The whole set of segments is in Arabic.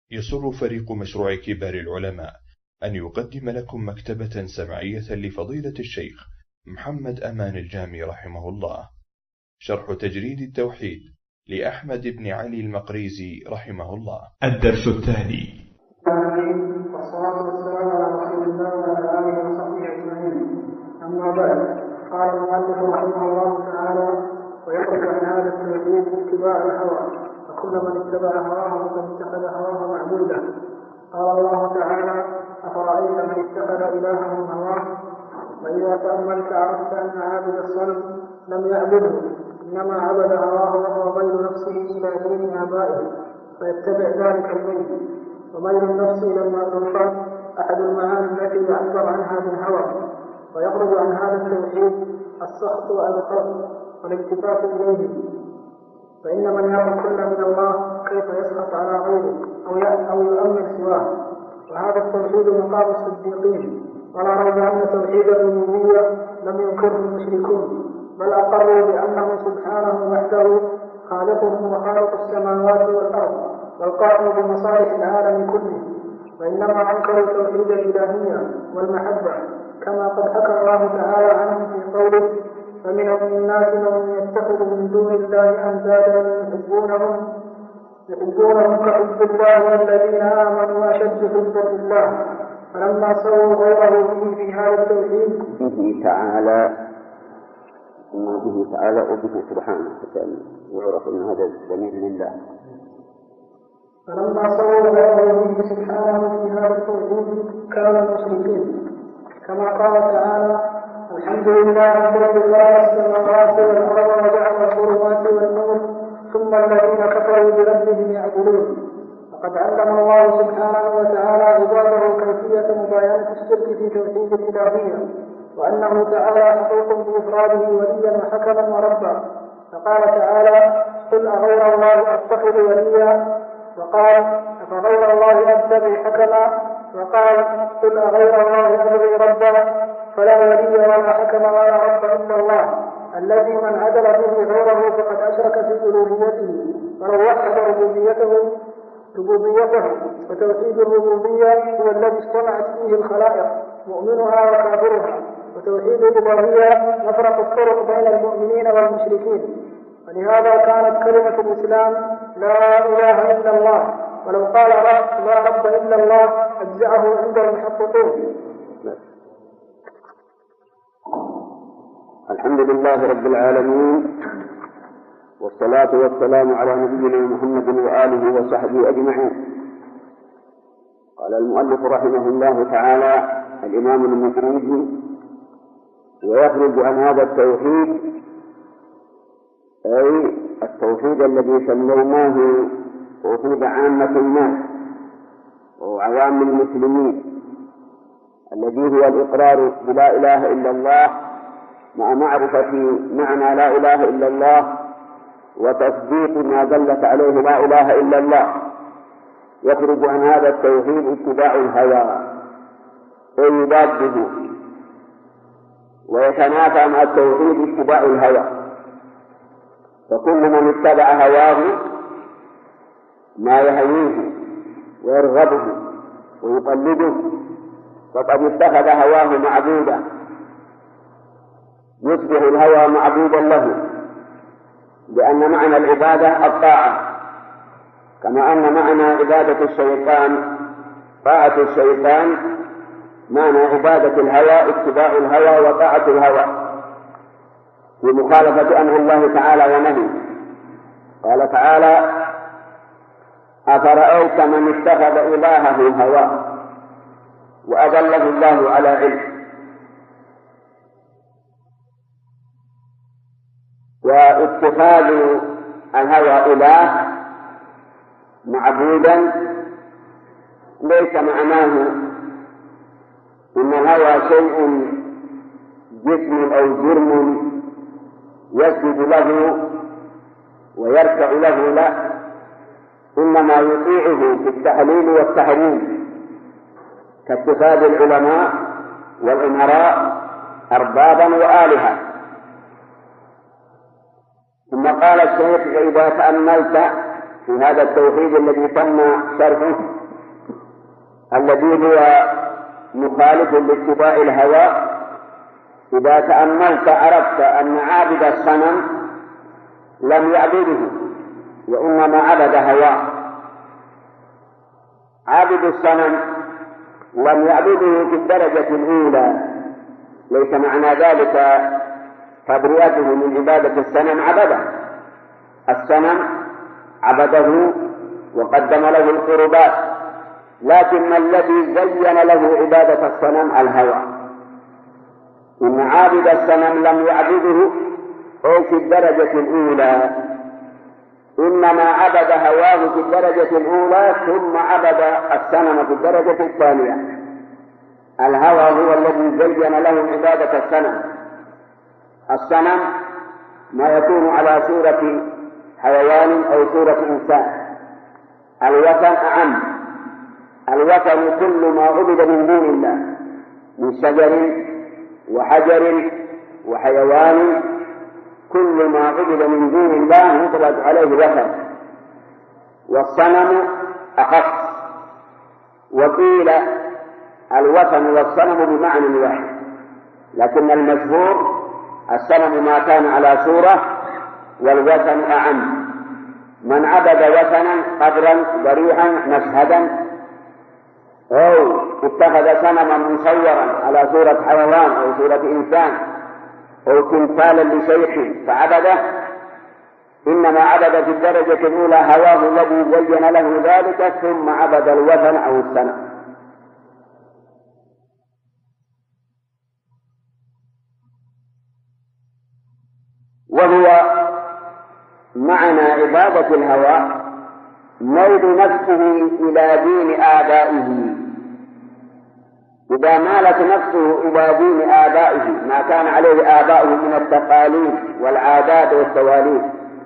يسر فريق مشروع كبار العلماء أن يقدم لكم مكتبة سمعية لفضيلة الشيخ محمد أمان الجامي رحمه الله، شرح تجريد التوحيد لأحمد بن علي المقريزي رحمه الله. الدرس الثاني. والصلاة والسلام على رسول الله وعلى آله وصحبه أجمعين. أما بعد، قال المؤلف رحمه الله تعالى: ويخرج عن هذا التوحيد اتباع الهوى، وكل من اتبع هواه فقد اتخذ هواه معبودا. قال الله تعالى: أفرأيت من اتخذ إلهه هواه. وإذا تأملت عرفت أن عابد الصنم لم يعبده، إنما عبد هواه وهو ميل نفسه إلى دين آبائه فيتبع ذلك الميل. وميل النفس إلى المألوفات أحد المعاني التي يعبر عنها بالهوى. ويخرج عن هذا التوحيد السخط على الخلق والالتفات إليه، فإن من يرى كل من الله كيف يسخط على غيره أو يؤمن سواه. وهذا التوحيد مقام الصديقين، ولا ريب أن توحيد الربوبية لم ينكره المشركون، بل أقروا بأنه سبحانه وحده خالقهم وخالق السماوات والأرض والقائم بمصالح العالم كله. وإنما أنكروا توحيد الإلهية والمحبة، كما قد حكى الله تعالى عنهم في قوله: فمن الناس من يتخذ من دون الله أندادا يحبونهم كحب الله والذين آمنوا أشد حبا لله. فلما سووا غيره به في هذا التوحيد به تعالى وبه سبحانه يعرف أن هذا الضمير لله. فلما سووا غيره به سبحانه في هذا التوحيد كانوا المشركين، كما قال تعالى: الحمد لله الذي خلق السماوات والأرض وجعل الظلمات والنور ثم الذين كفروا بربهم يعبدون. فقد علم الله سبحانه وتعالى عباده كيفية مباينة الشرك في توحيد الإلهية، وأنه تعالى حقوق بإفراده وليا وحكما وربا. فقال تعالى: قل أغير الله أتخذ وليا. وقال: أفغير الله أتبع حكما. وقال: قل أغير الله أبغي ربا. فلا ولي ولا حكم ولا رب إلا الله، الذي من عدل به غيره فقد أشرك في ألوهيته ولو وحد ربوبيته. وتوحيد الربوبية هو الذي اجتمعت فيه الخلائق مؤمنها وكافرها. وتوحيد الإلهية مفرق الطرق بين المؤمنين والمشركين. ولهذا كانت كلمة الإسلام لا إله إلا الله، ولو قال لا رب إلا الله أجزأه عند المحققين. الحمد لله رب العالمين، والصلاة والسلام على نبينا محمد وآله وصحبه أجمعين. قال المؤلف رحمه الله تعالى الإمام المقريزي: ويخرج عن هذا التوحيد، أي التوحيد الذي سميناه توحيد عامة الناس وعوام المسلمين، الذي هو الإقرار بلا إله إلا الله مع معرفة معنى لا إله إلا الله وتصديق ما دلت عليه لا إله إلا الله. يخرج عن هذا التوحيد اتباع الهوى، أي يضاده، ويتنافى مع التوحيد اتباع الهوى. فكل من اتبع هواه ما يهويه ويرغبه ويقلده فقد اتخذ هواه معبودا، يصبح الهوى معبودا له، لأن معنى العبادة الطاعة، كما أن معنى عبادة الشيطان طاعة الشيطان، معنى عبادة الهوى اتباع الهوى وطاعة الهوى في مخالفة أمر الله تعالى ونهيه. قال تعالى: أفرأيت من اتخذ إلهه هواه وأضله الله على علم. واتخاذ الهوى إله معبودا ليس معناه إن الهوى شيء جسم أو جرم يسجد له ويركع له، لا، إنما يطيعه في التحليل والتحريم، كاتخاذ العلماء والأمراء أربابا وآلهة. ثم قال الشيخ: إذا تأملت في هذا التوحيد الذي تم شرحه، الذي هو مخالف لاتباع الهوى، إذا تأملت عرفت أن عابد الصنم لم يعبده وإنما عبد هواه. عابد الصنم لم يعبده في الدرجة الأولى، ليس معنى ذلك تبرئته من عبادة الصنم، عبده الصنم، عبده وقدم له القربات، لكن الذي زين له عبادة الصنم الهوى. إن عابد الصنم لم يعبده أو في الدرجة الأولى، إنما عبد هواه في الدرجة الأولى ثم عبد الصنم في الدرجة الثانية. الهوى هو الذي زين له عبادة الصنم. الصنم ما يكون على صورة حيوان أو صورة إنسان. الوثن أعم، الوثن كل ما عبد من دون الله من شجر وحجر وحيوان، كل ما عبد من دون الله يطلق عليه وثن. والصنم أخص، وقيل الوثن والصنم بمعنى واحد، لكن المشهور الصنم ما كان على صورة والوثن أعم. من عبد وثنا قبرا ضريحا مشهدا أو اتخذ صنما مصورا على صورة حيوان أو صورة إنسان أو تمثالا لشيخ فعبده، إنما عبد في الدرجة الأولى هواه الذي زين له ذلك ثم عبد الوثن أو الصنم. وهو معنى عبادة الهوى ميل نفسه إلى دين آبائه. إذا مالت نفسه إلى دين آبائه ما كان عليه آباؤه من التقاليد والعادات والتواليد،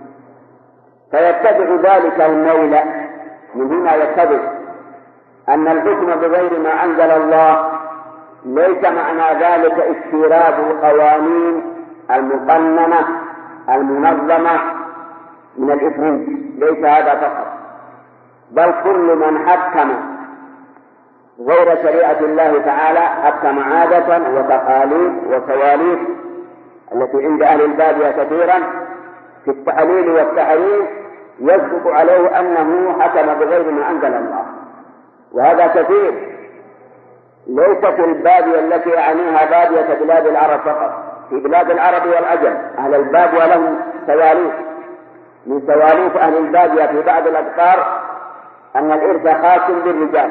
فيتبع ذلك الميل. من هنا يتبع أن الحكم بغير ما أنزل الله ليس معنى ذلك استيراد القوانين المقننة المنظمة من الإفريج، ليس هذا فقط، بل كل من حكم غير شريعة الله تعالى حكم عادة وتقاليد وتواليد التي عند أهل البادية كثيرا في التحليل والتحريم، يصدق عليه أنه حكم بغير ما أنزل الله. وهذا كثير، ليست البادية التي يعنيها بادية بلاد العرب فقط، في بلاد العرب والعجم أهل البادية لهم تواليف. من تواليف أهل البادية في بعض الأذكار أن الإرث خاص بالرجال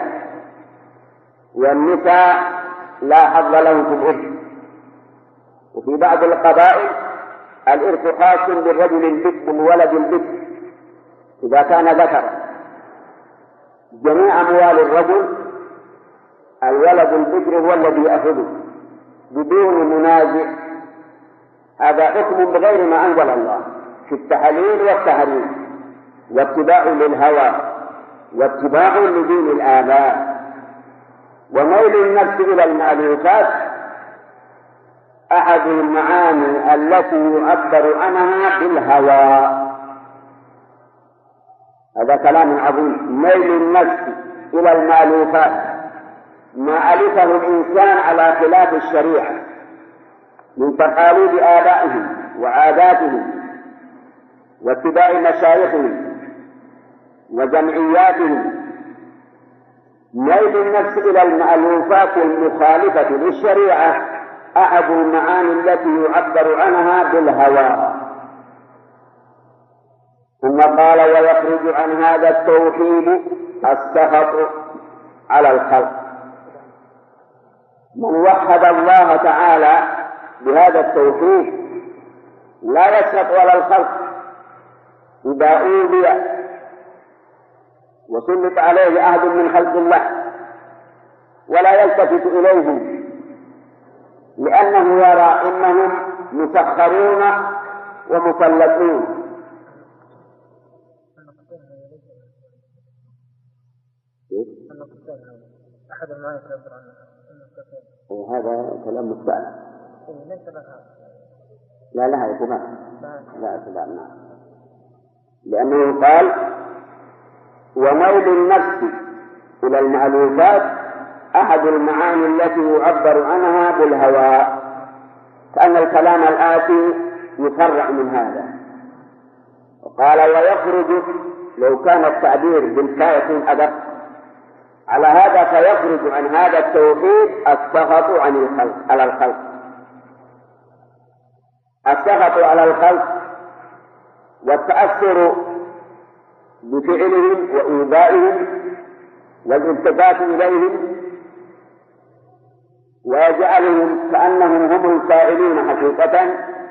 والنساء لا حظ لهم في الإرث. وفي بعض القبائل الإرث خاص بالرجل البكر والولد البكر إذا كان ذكر. جميع أموال الرجل الولد البكر هو الذي يأخذه بدون منازع. هذا حكم بغير ما أنزل الله في التحليل والتحريم، واتباع للهوى واتباع لدين الآباء. وميل النفس إلى المألوفات أحد المعاني التي يعبر عنها بالهوى. هذا كلام عظيم. ميل النفس إلى المألوفات، ما ألفه الإنسان على خلاف الشريعة من تقاليد آبائهم وعاداتهم واتباع مشايخهم وجمعياتهم. ميل النفس إلى المألوفات المخالفة للشريعة أحد المعاني التي يعبر عنها بالهوى. ثم قال: ويخرج عن هذا التوحيد السخط على الخلق. من وحد الله تعالى بهذا التوحيد لا يسخط على الخلق إذا أوذي وسلط عليه أحد من خلق الله، ولا يلتفت إليهم، لأنه يرى أنهم مسخرون ومسلطون. أحد المعاني تعبر عنه هذا كلام مستعد. ليس لها. لا لها اعتبار. لا اعتبار. نعم. لأنه قال: وميل النفس إلى المألوفات أحد المعاني التي يعبر عنها بالهوى، كأن الكلام الآتي يفرع من هذا. وقال ويخرج، لو كان التعبير بالكاية أدق على هذا، فيخرج عن هذا التوحيد السخط على الخلق، السخط على الخلق والتأثر بفعلهم وإيذائهم والالتفات إليهم، ويجعلهم كأنهم هم الفاعلين حقيقة،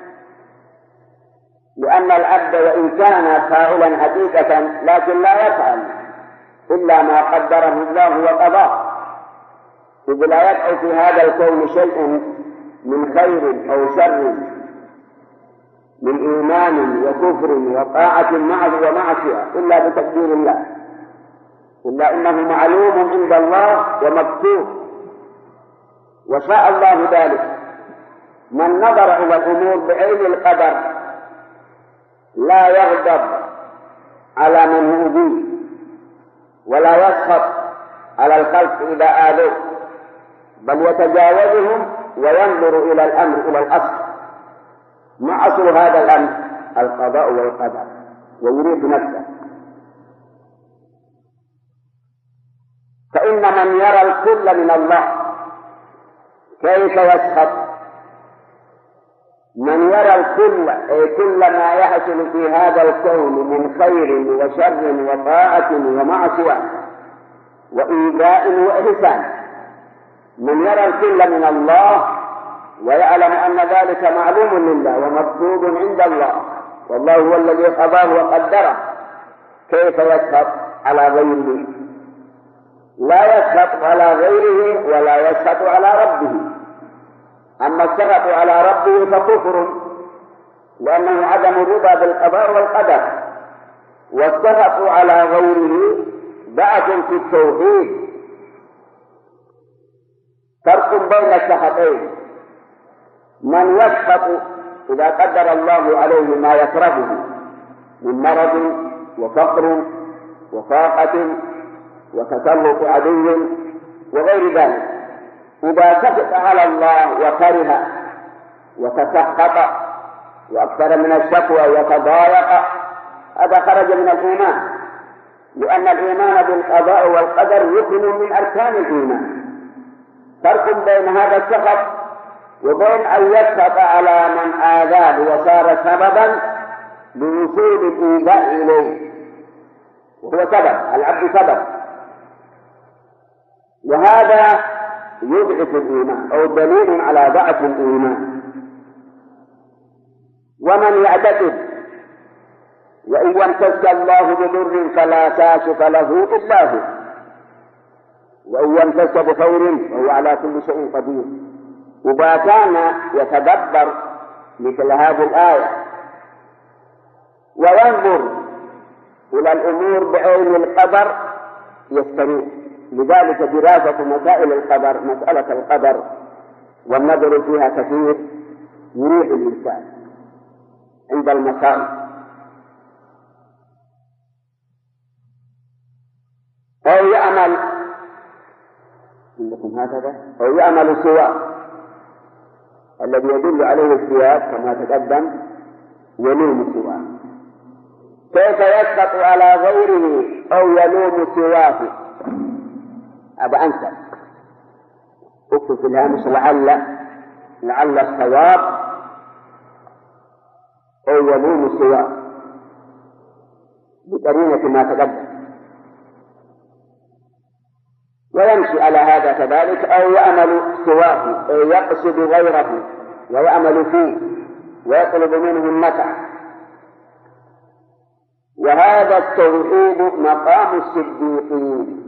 لأن العبد وإن كان فاعلا حقيقة لكن لا يفعل إلا ما قدره الله وقضاه، إذ لا يقع في هذا الكون شيء من خير أو شر، من إيمان وكفر وطاعة ومعصية إلا بتقدير الله، إلا إنه معلوم عند الله ومكتوب وشاء الله ذلك. من نظر إلى الأمور بعين القدر لا يغضب على من يؤذيه ولا يسخط على الخلق إذا آذوه، بل يتجاوزهم وينظر إلى الأمر إلى الأصل، ما أصل هذا الأمر؟ القضاء والقدر، ويريد نفسه. فإن من يرى الكل من الله كيف يسخط؟ من يرى الكل أي كل ما يحصل في هذا الكون من خير وشر وطاعة ومعصية وإيذاء وإحسان، من يرى الكل من الله ويعلم أن ذلك معلوم لله ومكتوب عند الله، والله هو الذي قضاه وقدره، كيف يسخط على غيره؟ لا يسخط على غيره ولا يسخط على ربه. أما السخط على ربه فكفر، لأنه عدم الرضا بالقضاء والقدر، والسخط على غيره ضعف في التوحيد. فرق بين السخطين، من يسخط إذا قدر الله عليه ما يكرهه من مرض وفقر وفاقة وتسلط عدو وغير ذلك، إذا سخط على الله وكره وتسخط وأكثر من الشكوى وتضايق، هذا خرج من الإيمان، لأن الإيمان بالقضاء والقدر ركن من أركان الإيمان. فرق بين هذا السخط وبين أن يسخط على من آذاه وصار سببا لوصول الإيذاء إليه، وهو سبب، العبد سبب، وهذا يضعف الإيمان أو دليل على ضعف الإيمان. ومن يعتقد وإن يمسك الله بضر فلا كاشف له إلا هو، وإن يمسك بخير فهو على كل شيء قدير. إذا كان يتدبر مثل هذه الآية وينظر إلى الأمور بعين القدر يستريح. لذلك دراسة مسائل القدر، مسألة القدر والنظر فيها كثير يريح الإنسان عند المصائب. أو يعمل عندكم هكذا، أو يعمل سواء الذي يدل عليه السياق كما تقدم، يلوم سواء. كيف يسقط على غيره أو يلوم سواه؟ هذا أنسب. اكتب في الهامش لعل الصواب أو يلوم سواه بقرينة ما تقدم، ويمشي على هذا كذلك. أو يأمل سواه أي يقصد غيره ويأمل فيه ويطلب منه المتع. وهذا التوحيد مقام الصديقين.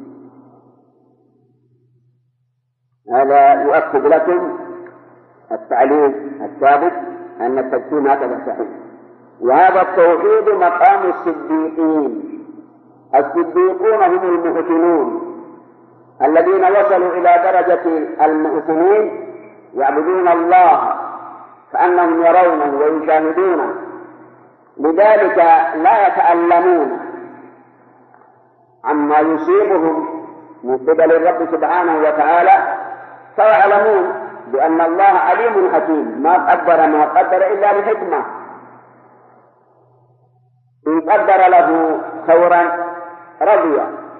هذا يؤكد لكم التعليل الثابت أن التجسيم هكذا صحيح. وهذا التوحيد مقام الصديقين. الصديقون هم المحسنون الذين وصلوا إلى درجة المحسنين، يعبدون الله كأنهم يرونه ويشاهدونه، لذلك لا يتألمون عما يصيبهم من قبل الرب سبحانه وتعالى، فيعلمون بأن الله عليم حكيم، ما قدر إلا بحكمة. إن قدر له خيرا رضي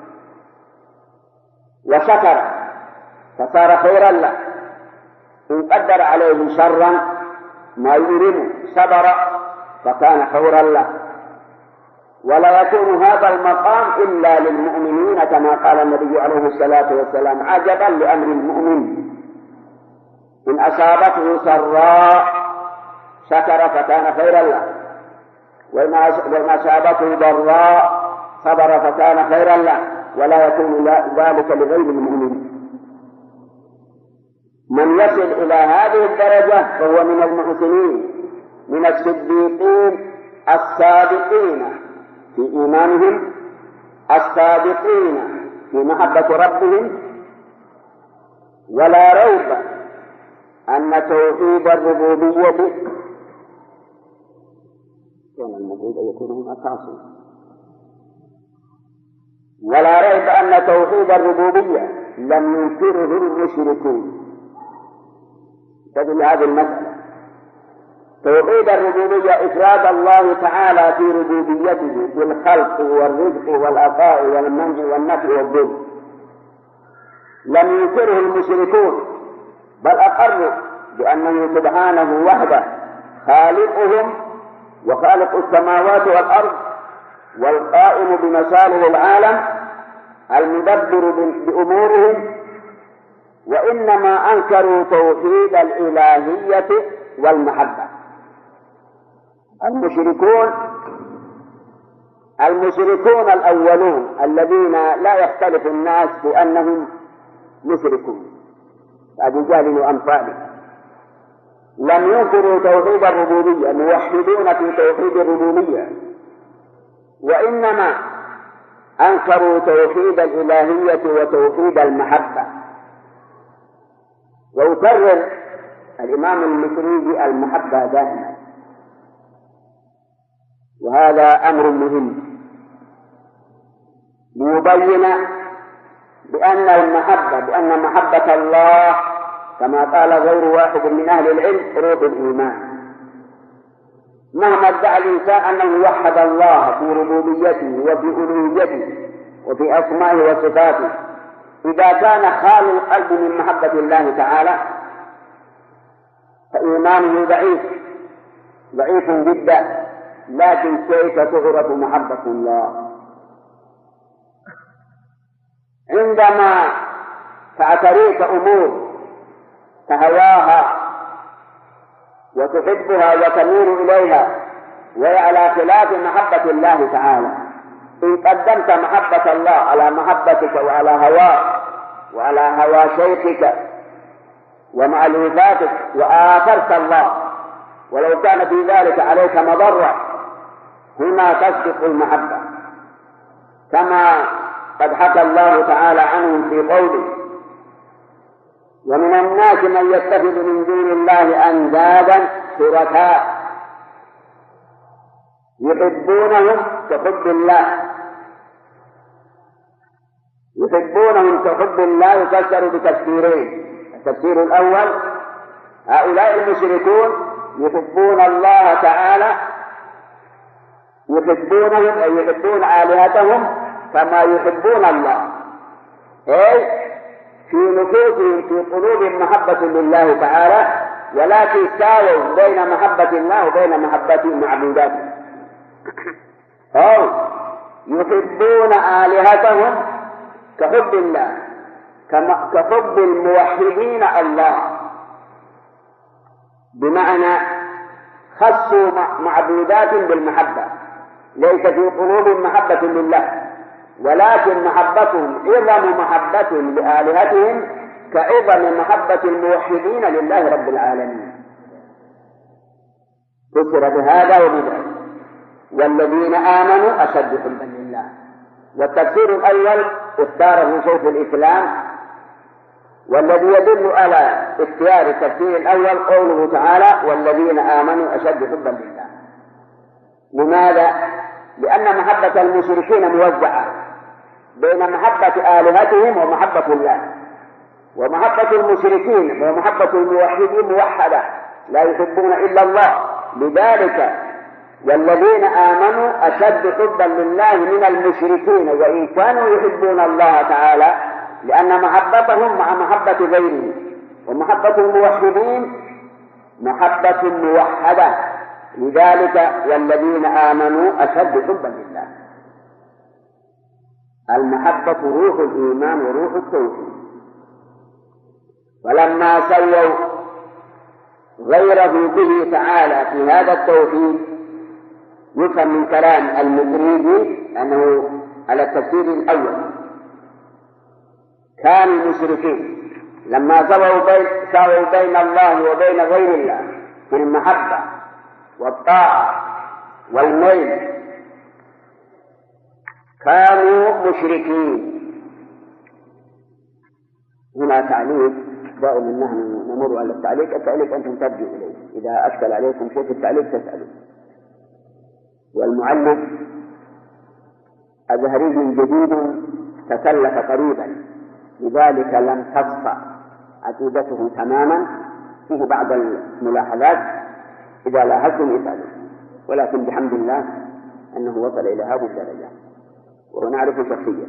وشكر فصار خيرا له، إن قدر عليه شرا ما يريد صبر فكان خيرا له. ولا يكون هذا المقام إلا للمؤمنين، كما قال النبي عليه الصلاة والسلام: عجبا لأمر المؤمن، إن أصابته سراء شكر فكان خيرا له، وإن أصابته ضراء صبر فكان خيرا له، ولا يكون ذلك لغير المؤمن. من يصل إلى هذه الدرجة فهو من المحسنين، من الصديقين الصادقين في إيمانهم، الصادقين في محبة ربهم. ولا ريب أن توحيد الربوبية كان المفروض أن يكون هم أساسا. ولا ريب أن توحيد الربوبية لم ينكره المشركون. تدل هذه المسألة. توحيد الربوبية إفراد الله تعالى في ربوبيته بالخلق والرزق والعطاء والمنع والنفع والضر، لم ينكره المشركون، بل أقروا بأنه سبحانه وحده خالقهم وخالق السماوات والأرض والقائم بمصالح العالم المدبر بأمورهم. وإنما أنكروا توحيد الإلهية والمحبة. المشركون الأولون الذين لا يختلف الناس بأنهم مشركون، أبو جهل وأمثاله، لم ينكروا توحيد الربوبية، موحدون في توحيد الربوبية، وإنما أنكروا توحيد الإلهية وتوحيد المحبة. ويكرر الإمام المكريزي المحبة دائما، وهذا أمر مهم ليبين بأن محبة الله كما قال غير واحد من أهل العلم روح الإيمان. مهما ادعى الإنسان أنه وحد الله في ربوبيته وفي ألوهيته وفي أسمائه وصفاته، إذا كان خال القلب من محبة الله تعالى فإيمانه ضعيف جدا. لكن كيف تعرف محبة الله؟ عندما تعتريك أمور تهواها وتحبها وتميل إليها وهي على خلاف محبة الله تعالى، إن قدمت محبة الله على محبتك وعلى هواك وعلى هوى شيخك ومعلوماتك وآثرت الله ولو كان في ذلك عليك مضرة، هنا تصدق المحبة، كما قد حكى الله تعالى عنهم في قوله: ومن الناس من يتخذ من دون الله أندادا شركاء يحبونهم كحب الله، يفسر بتفسيرين. التفسير الأول: هؤلاء المشركون يحبون الله تعالى، يحبونهم أي يحبون آلهتهم كما يحبون الله، أي في نفوسهم في قلوبهم محبة لله تعالى، ولكن ساووا بين محبة الله وبين محبة معبوداته. أو يحبون آلهتهم كحب الله، كحب الموحدين الله، بمعنى خصوا معبودات بالمحبة، ليس في قلوبهم محبة لله، ولكن محبتهم عظم محبة لآلهتهم كعظم محبة الموحدين لله رب العالمين. فسر بهذا وبذلك: والذين آمنوا أشد حبا لله. والتفسير الأول اختاره شيخ الإسلام، والذي يدل على اختيار التفسير الأول قوله تعالى: والذين آمنوا أشد حبا لله. لماذا؟ لأن محبة المشركين موزعة، بين محبة آلهتهم ومحبة الله. ومحبة المشركين ومحبة الموحدين موحدة، لا يحبون إلا الله. لذلك والذين آمنوا أشد حبا لله من المشركين وإن كانوا يحبون الله تعالى، لأن محبتهم مع محبة غيره. ومحبة الموحدين محبة موحدة، لذلك والذين آمنوا أشد حبا لله. المحبة روح الإيمان وروح التوحيد. فلما سووا غيره به تعالى في هذا التوحيد، يفهم من كلام المتريدي أنه على التفسير الأول كان المشركين لما سووا بين الله وبين غير الله في المحبة والطاعة والميل كانوا مشركين. هنا تعليق دائما نحن نمر على التعليق أنتم ترجعوا إليه، إذا أشكل عليكم شيء في التعليق تسألوا. والمؤلف أزهري جديد تكلف قريبا، لذلك لم تصفى عقيدته تماما، فيه بعض الملاحظات إذا لاحظتم اسألوا. ولكن بحمد الله أنه وصل إلى هذه الدرجة وهو نعرف شخصيا.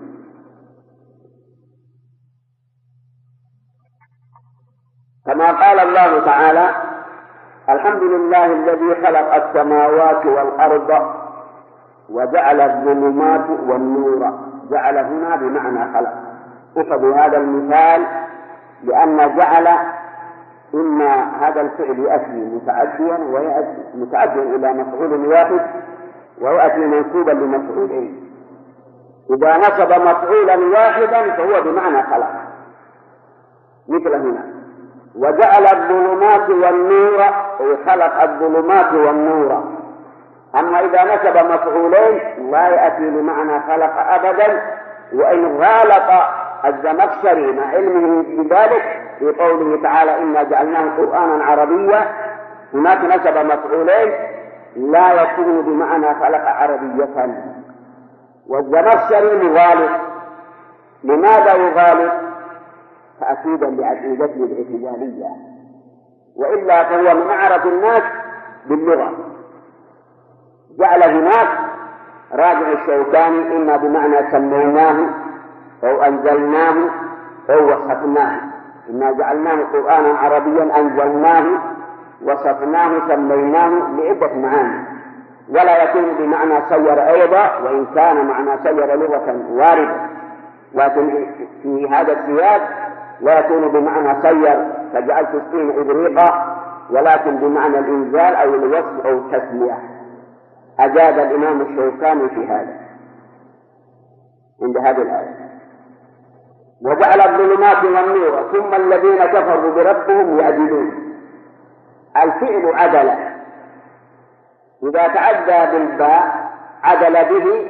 كما قال الله تعالى: الحمد لله الذي خلق السماوات والأرض وجعل الظلمات والنور. جعل هنا بمعنى خلق. اخذوا هذا المثال لأن جعل إما هذا الفعل يأتي متعديا إلى مفعول واحد ويأتي منصوبا لمفعولين. إذا نصب مفعولا واحدا فهو بمعنى خلق، مثل هنا وجعل الظلمات والنور، أي خلق الظلمات والنور. أما إذا نصب مفعولين لا يأتي بمعنى خلق أبدا. وإن غالط الزمخشري مع علمه بذلك في قوله تعالى: إنا جعلناه قرآنا عربيا، هناك نصب مفعولين لا يكون بمعنى خلق عربية. والزمخشري مغالط. لماذا يغالط؟ تأكيدا لعقيدته الاعتزالية، وإلا فهو من أعرف الناس باللغة. جعل هناك راجع الشوكاني إما بمعنى سميناه أو أنزلناه أو وصفناه. إنا جعلناه قرآنا عربيا أنزلناه وصفناه سميناه لعدة معاني، ولا يكون بمعنى سير أيضا، وإن كان معنى سير لغة واردة، لكن في هذا السياق لا يكون بمعنى سير فجعلت الطين إبريقا، ولكن بمعنى الإنزال أو الوصف أو التسمية. أجاد الإمام الشوكاني في هذا عند هذه الآية: وجعل الظلمات والنور ثم الذين كفروا بربهم يعدلون. الفعل عدل، إذا تعدى بالباء عدل به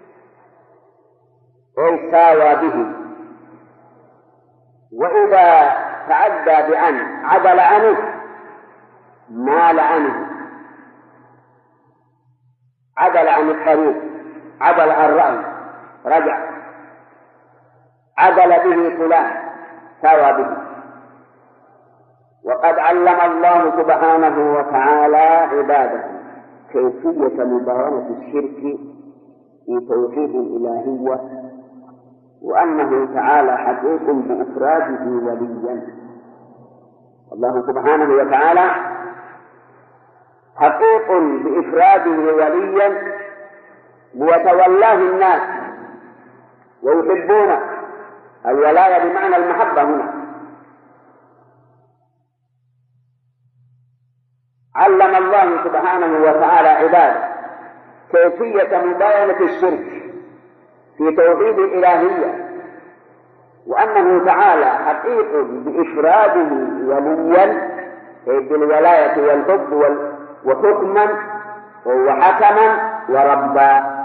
أي ساوى به، وإذا تعدى بأن عدل عنه مال عنه، عدل عن الطريق، عدل عن الرأي، رجع، عدل به فلان ساوى به. وقد علم الله سبحانه وتعالى عباده كيفية مبارنة الشرك في توحيد الإلهية، وأنه تعالى حقيق بإفراده وليا. الله سبحانه وتعالى حقيق بإفراده وليا ويتولاه الناس ويحبونه. الولاية بمعنى المحبة هنا. علم الله سبحانه وتعالى عباده كيفية مباينة الشرك في توحيد الإلهية، وأنه تعالى حقيق بإفراده وليا بالولاية والحب وحكما وحكما وربا.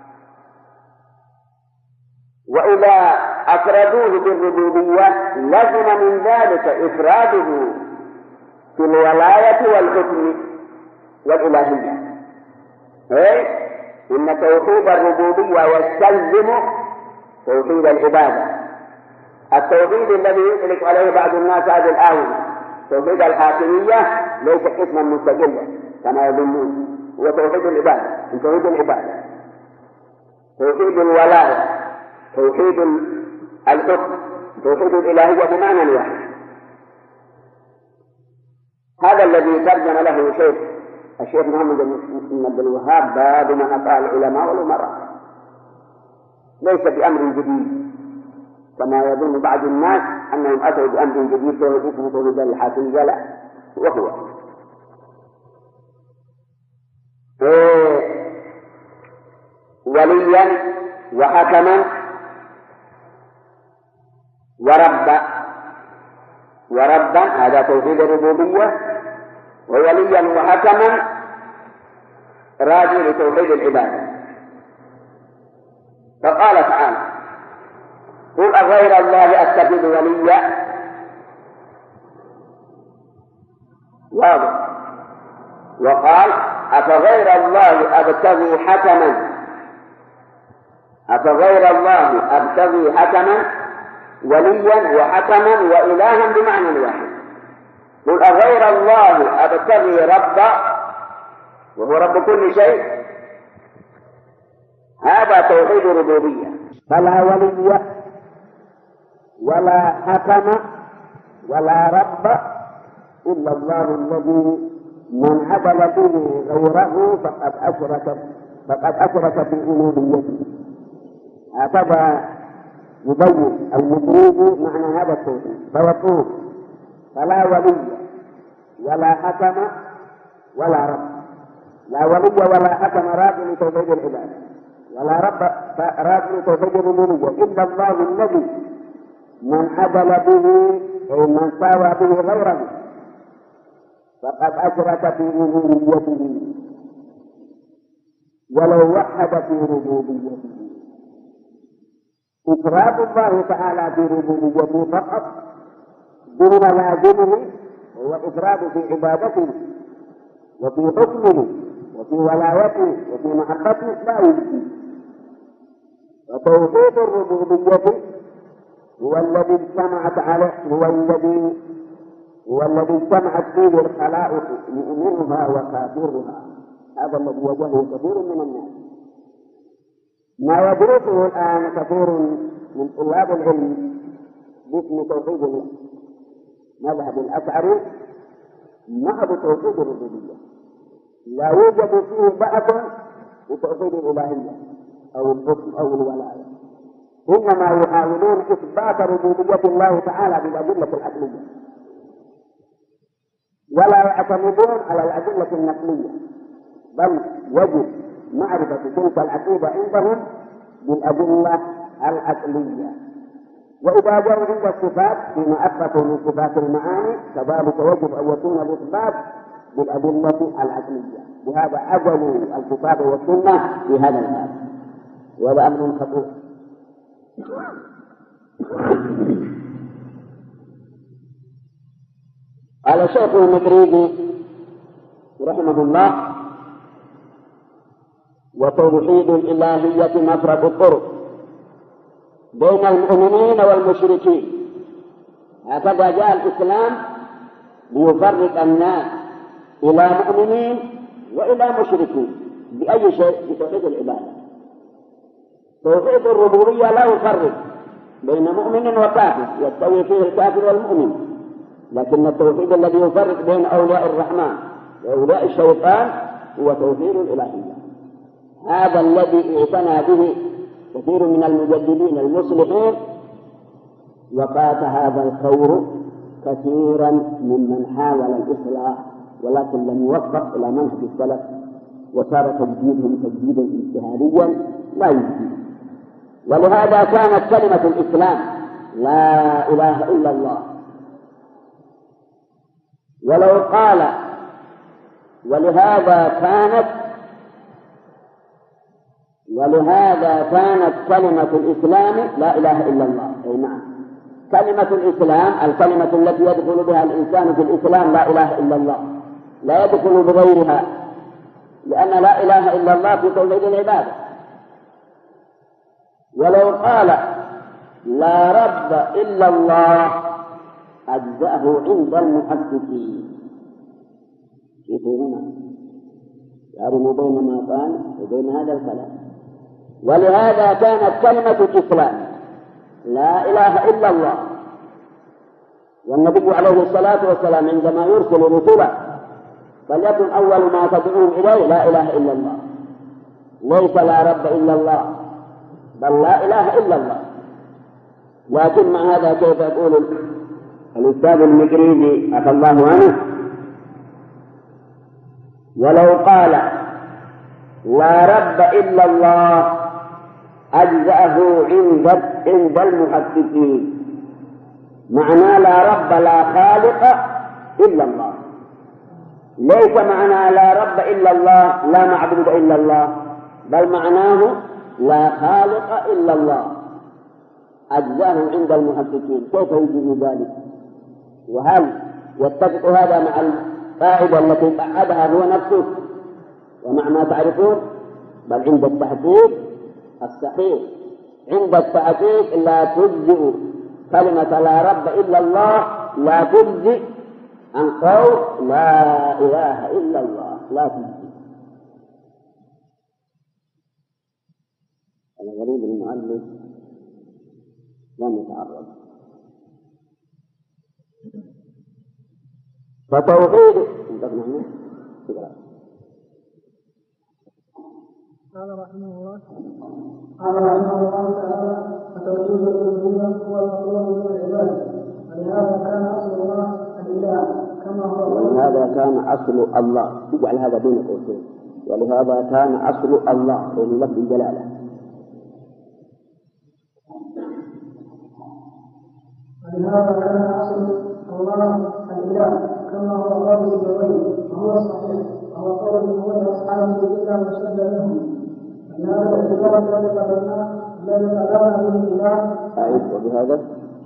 وإذا أفردوه بالربوبية لزم من ذلك إفراده في الولاية والحكم والإلهية. إن توحيد الربوبية يستلزم توحيد العبادة. التوحيد الذي يطلق عليه بعض الناس هذه الآونة توحيد الحاكمية ليس اسما مستقلا كما يظنون، هو توحيد العبادة. توحيد العبادة، توحيد الولاية، توحيد الحكم، توحيد الإلهية بمعنى واحد. هذا الذي ترجم له الشيخ محمد بن عبد الوهاب باب ما قال العلماء والأمراء، ليس بأمر جديد كما يظن بعض الناس أنهم أتوا بأمر جديد اسمه توحيد الحاكمية، لا، وهو وليا وحكما وربا هذا توحيد الربوبية، ووليا وحكما راجع لتوحيد العبادة. فقال تعالى: قل أغير الله أتخذ وليا، واضح. وقال: أفغير الله أبتغي حكما، أفغير الله أبتغي حكما وليا وحكما وإلها بمعنى واحد. قل أغير الله أبتغي ربا وهو رب كل شيء، هذا توحيد الربوبية. فلا ولي ولا حكم ولا رب إلا الله الذي من عدل به غيره فقد أشرك في ألوهيته. هكذا يبين المفيد معنى هذا التوحيد، فيقول: فلا ولي ولا حكم ولا رب. لا ولي ولا حكم راجع لتوحيد العبادة، ولا رب راجع لتوحيد الربوبية، إلا الله الذي من عدل به أي من ساوى به غيره فقد أشرك في ألوهيته ولو وحد في ربوبيته. إفراد الله تعالى في ربوبيته فقط دون لازمه هو إفراد في عبادته وفي حكمه وفي ولايته وفي محبته لا يجزي. وتوحيد الربوبية هو الذي اجتمعت عليه، هو الذي اجتمعت فيه الخلائق مؤمنها وكافرها. هذا الذي وجهه كثير من الناس. ما يدرسه الآن كثير من طلاب العلم باسم توحيد مذهب الأشعري محض توحيد الربوبية، لا يوجد فيه بحث بتوحيد الإلهية أو الحكم أو الولاية، إنما يحاولون إثبات ربوبية الله تعالى بالأدلة العقلية، ولا يعتمدون على الأدلة النقلية، بل يجب معرفة تلك العقيدة عندهم بالأدلة العقلية. وإذا جاءوا عند الصفات فيما أثبتوا من صفات المعاني كذلك يجب أن يكون الإثبات بالأدلة العقلية. بهذا أجلوا الكتاب والسنة في هذا الباب، وهذا أمر خطير. قال الشيخ المقريزي رحمه الله: وتوحيد الإلهية مفرق الطرق بين المؤمنين والمشركين. هكذا جاء الإسلام ليفرق الناس إلى مؤمنين وإلى مشركين. بأي شيء؟ بتوحيد العبادة. توحيد الربوبية لا يفرق بين مؤمن وكافر، يستوي فيه الكافر والمؤمن، لكن التوحيد الذي يفرق بين أولياء الرحمن وأولياء الشيطان هو توحيد الإلهية. هذا الذي اعتنى به كثير من المجددين المصلحين، وفات هذا الخير كثيرا ممن حاول الإصلاح ولكن لم يوفق إلى منهج السلف، وصار تجديدهم تجديدا اجتهاديا لا يجدي. ولهذا كانت كلمة الإسلام لا إله إلا الله. ولو قال ولهذا كانت كلمة الإسلام لا إله إلا الله. أي نعم، كلمة الإسلام الكلمة التي يدخل بها الإنسان في الإسلام لا إله إلا الله، لا يدخل بغيرها، لأن لا إله إلا الله في توحيد العبادة. ولو قال لا رب إلا الله أجزأه عند المحققين. كيف هنا يعلم بين ما قال وبين هذا الكلام. ولهذا كانت كلمة الإسلام لا إله إلا الله. والنبي عليه الصلاة والسلام عندما يرسل رسلا فليكن أول ما تدعوهم إليه لا إله إلا الله، ليس لا رب إلا الله، بل لا إله إلا الله. لكن مع هذا كيف يقول الأستاذ المقريزي عفى الله عنه: ولو قال لا رب إلا الله أجزأه عند المحققين. معنى لا رب لا خالق إلا الله، ليس معنى لا رب إلا الله لا معبود إلا الله، بل معناه لا خالق إلا الله أجزأه عند المحققين. كيف يجب ذلك؟ وهل يتفق هذا مع القاعدة التي قعدها هو نفسه ومع ما تعرفون؟ بل عند التحقيق الصحيح، عند التحقيق لا تجزئ كلمة لا رب إلا الله، لا تجزئ عن قول لا إله إلا الله، لا تجزئ. أنا غريب المؤلف لم يتعرض. فتوحيد قال رحمه الله تعالى: فتوحيد الألوهية هو المطلوب من العباد، ولهذا كان أصل الله الإله كما هو. ولهذا كان أصل الله، اجعل هذا بين قوسين، ولهذا كان أصل الله بين لفظ الجلالة. ولهذا كان أصل الله الإله كما هو قول الزبير وهو صحيح، وهو قول جمهور أصحابه إلا من شد منهم. ولهذا الاعتبار الذي قدرنا به الإله وبهذا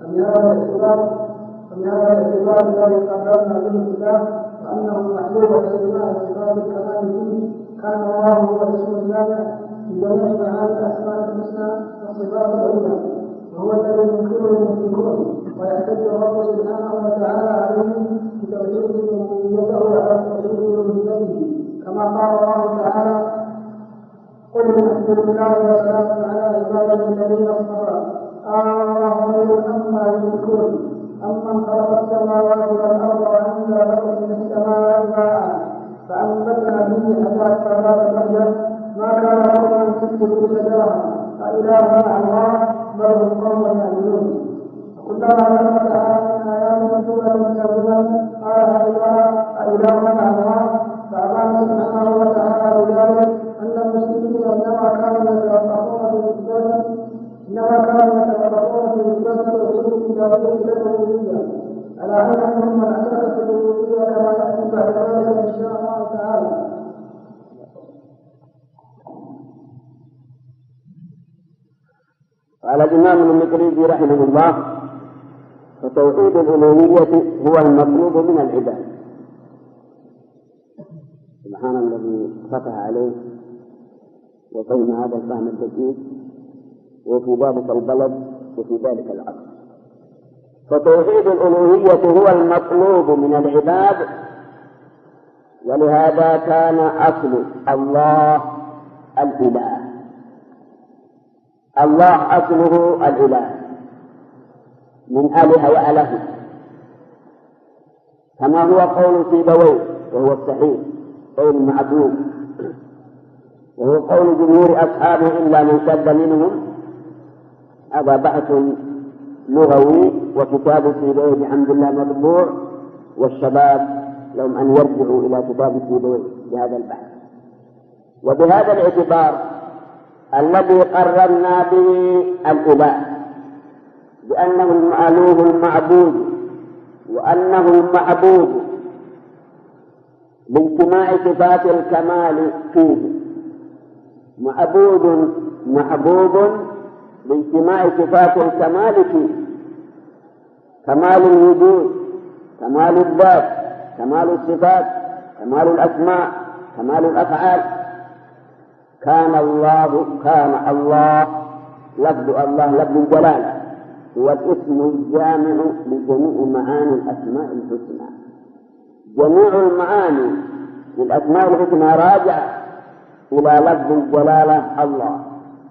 الذي قدرنا به الإله وأنه محبوب وسيدنا اعتبار الكلام به كان الله هو اسم الله بجميع معاني الأسماء الحسنى والصفات العليا، وهو الذي ينكره المشركون ويحتج الرب سبحانه وتعالى عليهم بتوحيد ربوبيته على توحيد ربوبيته، كما قال الله تعالى: قل الحمد لله وسلام على عباده الذين اصطفى الله خير عما يشركون أمن خلق السماوات والأرض وأنزل لكم من السماء ماء فأنبتنا به حدائق ذات بهجة ما كان لكم أن تسجدوا شجرها أإله مع الله بل هم قوم يعبدون. وكلما ذكر تعالى من آيات سورة مستقبلا قال أإله مع الله، فأبان سبحانه وتعالى بذلك أن المشركين إنما كانوا يتوقفون في إثبات توحيد الإلهية الربوبية، على أنهم من أسس الربوبية كما يأتي بعد ذلك إن شاء الله تعالى. قال الإمام المقريزي رحمه الله: فتوحيد الألوهية هو المطلوب من العباد. سبحان الذي فتح عليه وفهم هذا الفهم الدقيق، وفي ذلك البلد وفي ذلك العصر. فتوحيد الألوهية هو المطلوب من العباد، ولهذا كان أصل الله الإله. الله أصله الإله من أله وأله، كما هو قول سيبويه وهو الصحيح قول المعبود، وهو قول جمهور أصحابه إلا من شد منهم. هذا بحث لغوي، وكتاب سيبويه بحمد الله مطبوع، والشباب لهم أن يرجعوا إلى كتاب سيبويه بهذا البحث. وبهذا الاعتبار الذي قررنا به الإله بأنه المألوه المعبود، وأنه المعبود باجتماع صفات الكمال فيه، معبود محبوب باجتماع صفات الكمال فيه، كمال الوجود، كمال الذات، كمال الصفات، كمال الأسماء، كمال الأفعال. كان الله لفظ الله لفظ الجلالة هو الاسم الجامع لجميع معاني الأسماء الحسنى. جميع المعاني للأسماء الحسنى راجع إلى لفظ الجلالة الله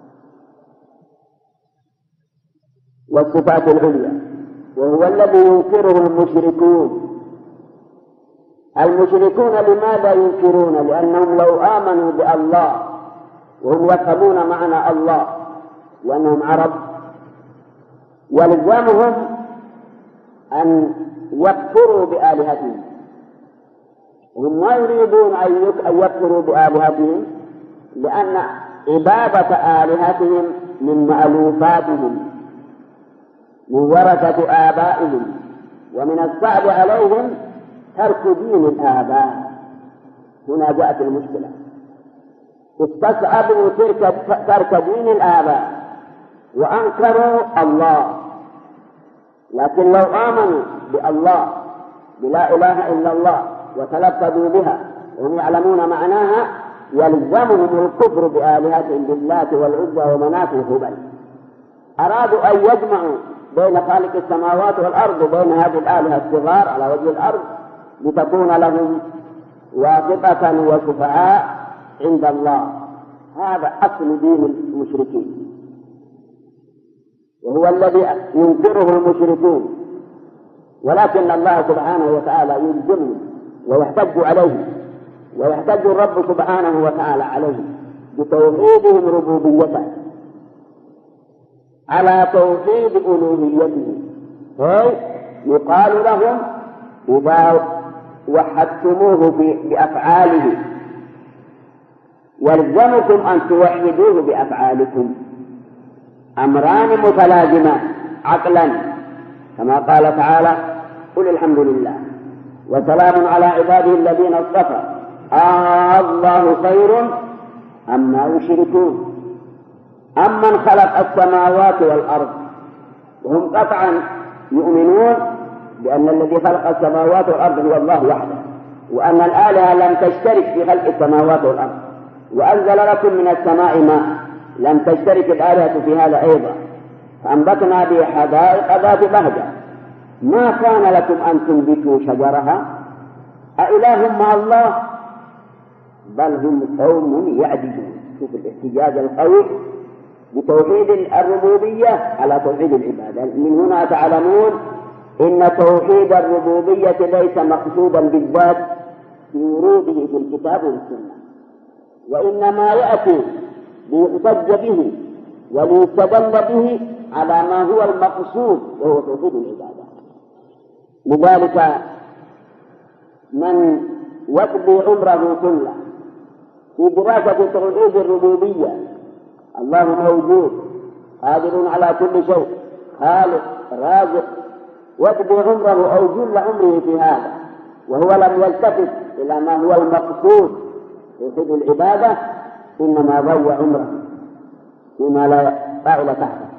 والصفات العليا، وهو الذي ينكره المشركون. المشركون لماذا ينكرون؟ لأنهم لو آمنوا بالله وهم يفهمون معنى الله وأنهم عرب، يلزمهم أن يكفروا بآلهتهم. هم ما يريدون أن يكفروا بآلهتهم، لأن عبادة آلهتهم من مألوفاتهم، من ورثة آبائهم، ومن الصعب عليهم ترك دين الآباء. هنا جاءت المشكلة، استصعبوا ترك دين الآباء وأنكروا الله. لكن لو آمنوا بالله بلا إله إلا الله وتلفظوا بها وهم يعلمون معناها، يلزمهم الكفر بآلهتهم باللات والعزى ومناة وهبل. أرادوا أن يجمعوا بين خالق السماوات والأرض وبين هذه الآلهة الصغار على وجه الأرض لتكون لهم واسطة وشفعاء عند الله. هذا أصل دين المشركين، وهو الذي ينكره المشركون. ولكن الله سبحانه وتعالى يلزمهم ويحتج عليهم، ويحتج الرب سبحانه وتعالى عليهم بتوحيدهم ربوبيته على توحيد ألوهيته. يقال لهم إذا وحدتموه بأفعاله يلزمكم أن توحدوه بأفعالكم. أمران متلازمان عقلا، كما قال تعالى: قل الحمد لله وسلام على عباده الذين اصطفى الله خير أما يشركون. أمن خلق السماوات والأرض، وهم قطعا يؤمنون بأن الذي خلق السماوات والأرض هو الله وحده، وأن الآلهة لم تشترك في خلق السماوات والأرض، وأنزل لكم من السماء ماء، لم تشترك الآلهة في هذا أيضا، فأنبتنا به حدائق ذات بهجة، ما كان لكم أن تنبتوا شجرها أإله مع الله بل هم قوم يعدلون. شوف الاحتجاج القوي بتوحيد الربوبية على توحيد العبادة. من هنا تعلمون إن توحيد الربوبية ليس مقصودا بالذات في وروده في الكتاب والسنة، وإنما يأتي ليحتج به وليستدل به على ما هو المقصود، وهو توحيد العبادة. لذلك من يقضي عمره كله في دراسة توحيد الربوبية، الله موجود قادر على كل شيء، خالق رازق، يقضي عمره أو جل عمره في هذا وهو لم يلتفت إلى ما هو المقصود توحيد العبادة، إنما ضيع عمره فيما لا فاعل تحته.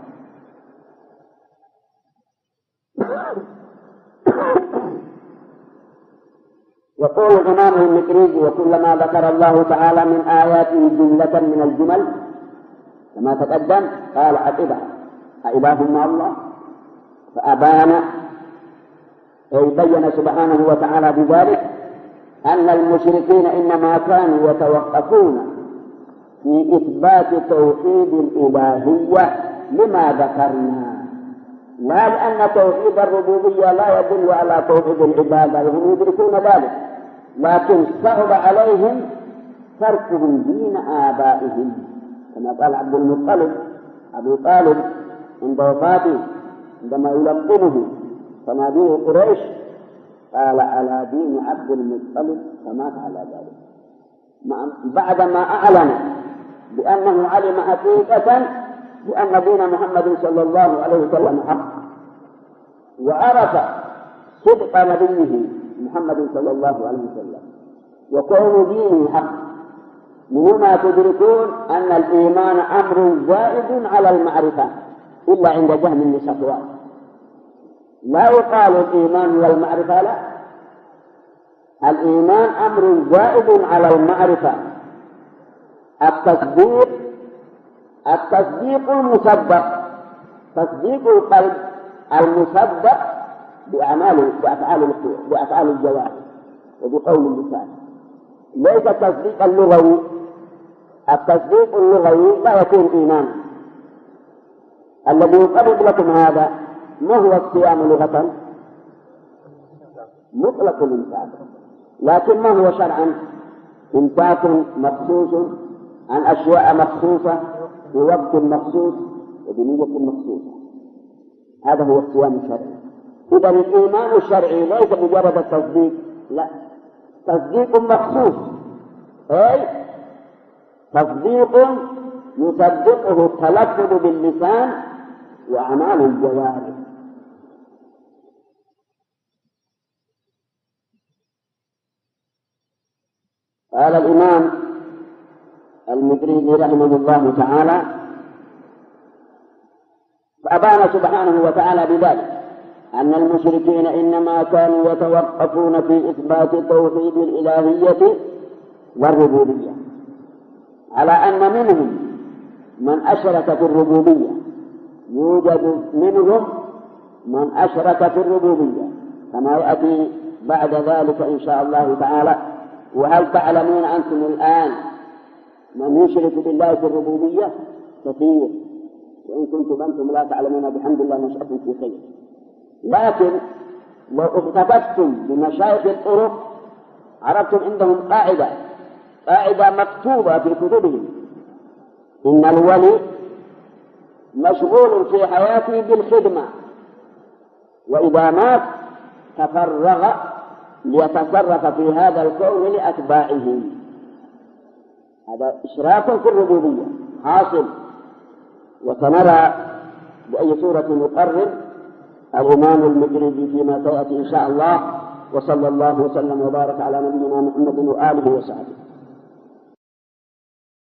يقول الإمام المكريزي: وكلما ذكر الله تعالى من آياته جملة من الجمل كما تقدم قال: عقبها أإله مع الله، فأبان أي بين سبحانه وتعالى بذلك أن المشركين إنما كانوا يتوقفون في إثبات توحيد الإلهية لما ذكرنا، لا لأن توحيد الربوبية لا يدل على توحيد العبادة، وهم يدركون ذلك، لكن صعب عليهم تركهم دين آبائهم، كما قال عبد المطلب أبو طالب عند وفاته عندما يلقنه فناديه قريش قال: على دين عبد المطلب، فمات على ذلك بعدما أعلن بأنه علم حقيقة بأن دين محمد صلى الله عليه وسلم حق، وعرف صدق نبيه محمد صلى الله عليه وسلم وكون دينه حق. من هنا تدركون أن الإيمان أمر زائد على المعرفة إلا عند جهم بن صفوان. لا يقال الإيمان والمعرفة، لا، الإيمان أمر زائد على المعرفة. التصديق المصدق، تصديق القلب المصدق بأفعال الجوارح وبقول اللسان، ليس التصديق اللغوي. التصديق اللغوي لا يكون إيمانا. الذي يقرب لكم هذا ما هو الصيام لغة؟ مطلق الإمساك، لكن ما هو شرعا؟ إمساك مخصوص عن أشياء مخصوصة في وقت مخصوص وبنية مخصوصة، هذا هو الصيام الشرعي. إذا الإيمان الشرعي ليس مجرد التصديق، لا، تصديق مخصوص، أي تصديق يصدقه التلفظ باللسان وأعمال الجوارح. قال الإمام المدريدي رحمه الله تعالى: فأبان سبحانه وتعالى بذلك أن المشركين إنما كانوا يتوقفون في إثبات توحيد الإلهية والربوبية، على أن منهم من أشرك في الربوبية، يوجد منهم من أشرك في الربوبية كما يأتي بعد ذلك إن شاء الله تعالى. وهل تعلمون أنتم الآن من يشرك بالله في الربوبية؟ كثير، وإن كنتم أنتم لا تعلمون بحمد الله نشأتم في خير. لكن لو اغتبتم بمشايخ الطرق عرفتم عندهم قاعدة مكتوبة في كتبهم: إن الولي مشغول في حياته بالخدمة، وإذا مات تفرغ ليتصرف في هذا الكون لأتباعه. هذا إشراك في الربوبية حاصل، وسنرى بأي صورة يقرر الإمام المدريدي فيما سيأتي إن شاء الله. وصلى الله وسلم وبارك على نبينا محمد وآله وصحبه.